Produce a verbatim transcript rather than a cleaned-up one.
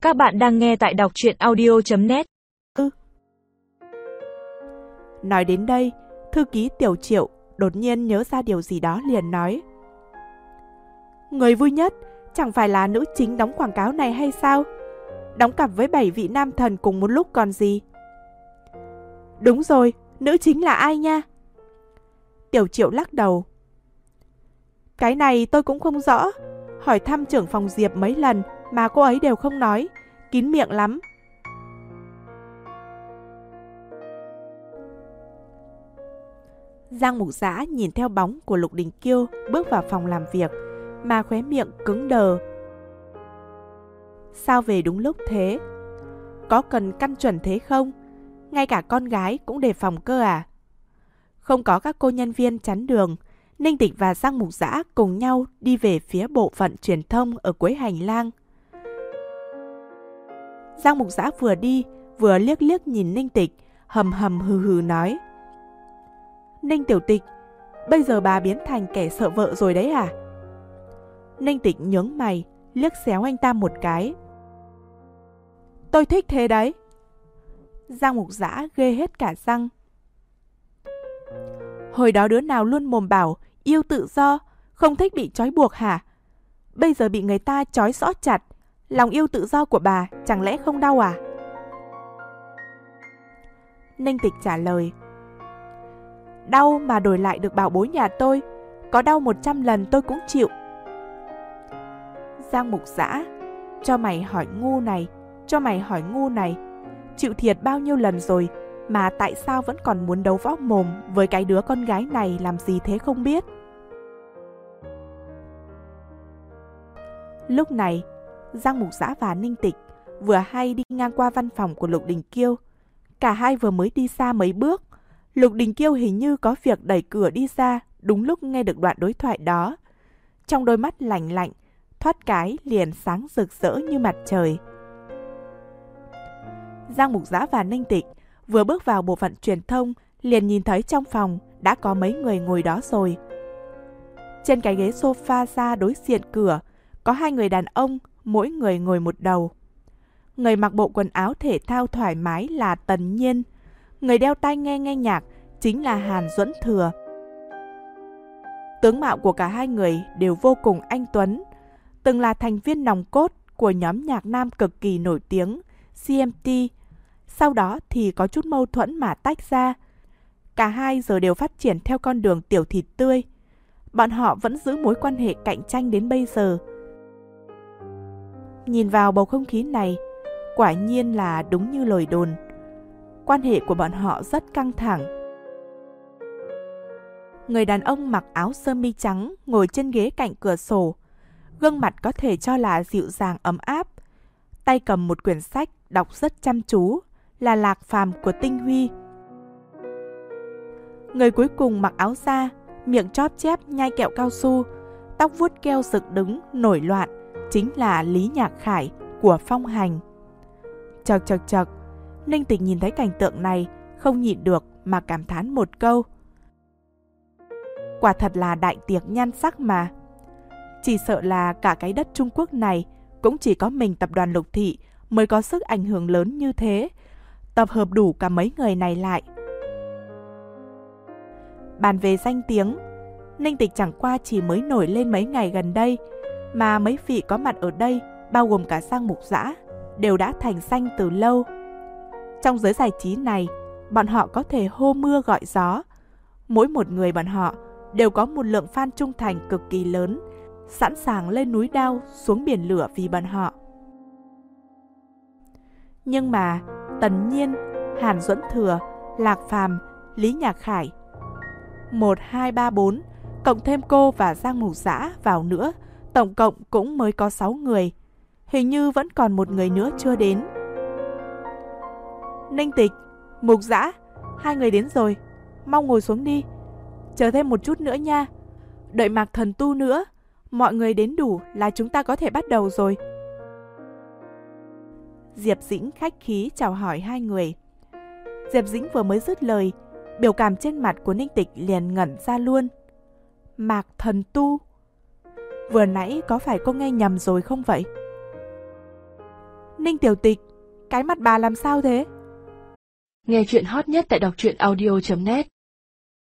Các bạn đang nghe tại đọc truyện audio chấm net. Ừ. Nói đến đây, thư ký Tiểu Triệu đột nhiên nhớ ra điều gì đó liền nói: Người vui nhất chẳng phải là nữ chính đóng quảng cáo này hay sao? Đóng cặp với bảy vị nam thần cùng một lúc còn gì. Đúng rồi, nữ chính là ai nha? Tiểu Triệu lắc đầu. Cái này tôi cũng không rõ. Hỏi thăm trưởng phòng Diệp mấy lần mà cô ấy đều không nói, kín miệng lắm. Giang Mục Dã nhìn theo bóng của Lục Đình Kiêu bước vào phòng làm việc mà khóe miệng cứng đờ. Sao về đúng lúc thế? Có cần căn chuẩn thế không? Ngay cả con gái cũng đề phòng cơ à? Không có các cô nhân viên chắn đường, Ninh Tịch và Giang Mục Dã cùng nhau đi về phía bộ phận truyền thông ở cuối hành lang. Giang Mục Dã vừa đi vừa liếc liếc nhìn Ninh Tịch, hầm hầm hừ hừ nói: Ninh tiểu Tịch, bây giờ bà biến thành kẻ sợ vợ rồi đấy à? Ninh Tịch nhướng mày, liếc xéo anh ta một cái. Tôi thích thế đấy. Giang Mục Dã ghê hết cả răng. Hồi đó đứa nào luôn mồm bảo yêu tự do, không thích bị trói buộc hả? Bây giờ bị người ta trói xõ chặt, lòng yêu tự do của bà chẳng lẽ không đau à? Ninh Tịch trả lời: Đau mà đổi lại được bảo bối nhà tôi, có đau một trăm lần tôi cũng chịu. Giang Mục Dã, cho mày hỏi ngu này, cho mày hỏi ngu này, chịu thiệt bao nhiêu lần rồi mà tại sao vẫn còn muốn đấu võ mồm với cái đứa con gái này làm gì thế không biết. Lúc này, Giang Mục Dã và Ninh Tịch vừa hay đi ngang qua văn phòng của Lục Đình Kiêu. Cả hai vừa mới đi xa mấy bước, Lục Đình Kiêu hình như có việc đẩy cửa đi ra đúng lúc nghe được đoạn đối thoại đó. Trong đôi mắt lạnh lạnh, thoát cái liền sáng rực rỡ như mặt trời. Giang Mục Dã và Ninh Tịch vừa bước vào bộ phận truyền thông liền nhìn thấy trong phòng đã có mấy người ngồi đó rồi. Trên cái ghế sofa ra đối diện cửa có hai người đàn ông, mỗi người ngồi một đầu. Người mặc bộ quần áo thể thao thoải mái là Tần Nhiên, người đeo tai nghe nghe nhạc chính là Hàn Duẫn Thừa. Tướng mạo của cả hai người đều vô cùng anh tuấn, từng là thành viên nòng cốt của nhóm nhạc nam cực kỳ nổi tiếng xê em tê. Sau đó thì có chút mâu thuẫn mà tách ra. Cả hai giờ đều phát triển theo con đường tiểu thịt tươi. Bọn họ vẫn giữ mối quan hệ cạnh tranh đến bây giờ. Nhìn vào bầu không khí này, quả nhiên là đúng như lời đồn. Quan hệ của bọn họ rất căng thẳng. Người đàn ông mặc áo sơ mi trắng ngồi trên ghế cạnh cửa sổ. Gương mặt có thể cho là dịu dàng ấm áp. Tay cầm một quyển sách đọc rất chăm chú, là Lạc Phàm của Tinh Huy. Người cuối cùng mặc áo da, miệng chóp chép nhai kẹo cao su, tóc vuốt keo dựng đứng nổi loạn, chính là Lý Nhạc Khải của Phong Hành. Chật chật chật, Ninh Tịch nhìn thấy cảnh tượng này không nhịn được mà cảm thán một câu: quả thật là đại tiệc nhan sắc mà. Chỉ sợ là cả cái đất Trung Quốc này cũng chỉ có mình tập đoàn Lục Thị mới có sức ảnh hưởng lớn như thế, tập hợp đủ cả mấy người này lại. Bàn về danh tiếng, Ninh Tịch chẳng qua chỉ mới nổi lên mấy ngày gần đây, mà mấy vị có mặt ở đây, bao gồm cả Giang Mục Dã, đều đã thành danh từ lâu. Trong giới giải trí này, bọn họ có thể hô mưa gọi gió. Mỗi một người bọn họ đều có một lượng fan trung thành cực kỳ lớn, sẵn sàng lên núi đao xuống biển lửa vì bọn họ. Nhưng mà Tần Nhiên, Hàn Duẫn Thừa, Lạc Phàm, Lý Nhạc Khải, một, hai, ba, bốn, cộng thêm cô và Giang Mục Dã vào nữa, tổng cộng cũng mới có sáu người. Hình như vẫn còn một người nữa chưa đến. Ninh Tịch, Mục Dã, hai người đến rồi, mau ngồi xuống đi. Chờ thêm một chút nữa nha. Đợi Mạc Thần Tu nữa, mọi người đến đủ là chúng ta có thể bắt đầu rồi. Diệp Dĩnh khách khí chào hỏi hai người. Diệp Dĩnh vừa mới dứt lời, biểu cảm trên mặt của Ninh Tịch liền ngẩn ra luôn. Mạc Thần Tu? Vừa nãy có phải cô nghe nhầm rồi không vậy? Ninh Tiểu Tịch, cái mặt bà làm sao thế? Nghe chuyện hot nhất tại đọc truyện audio chấm net.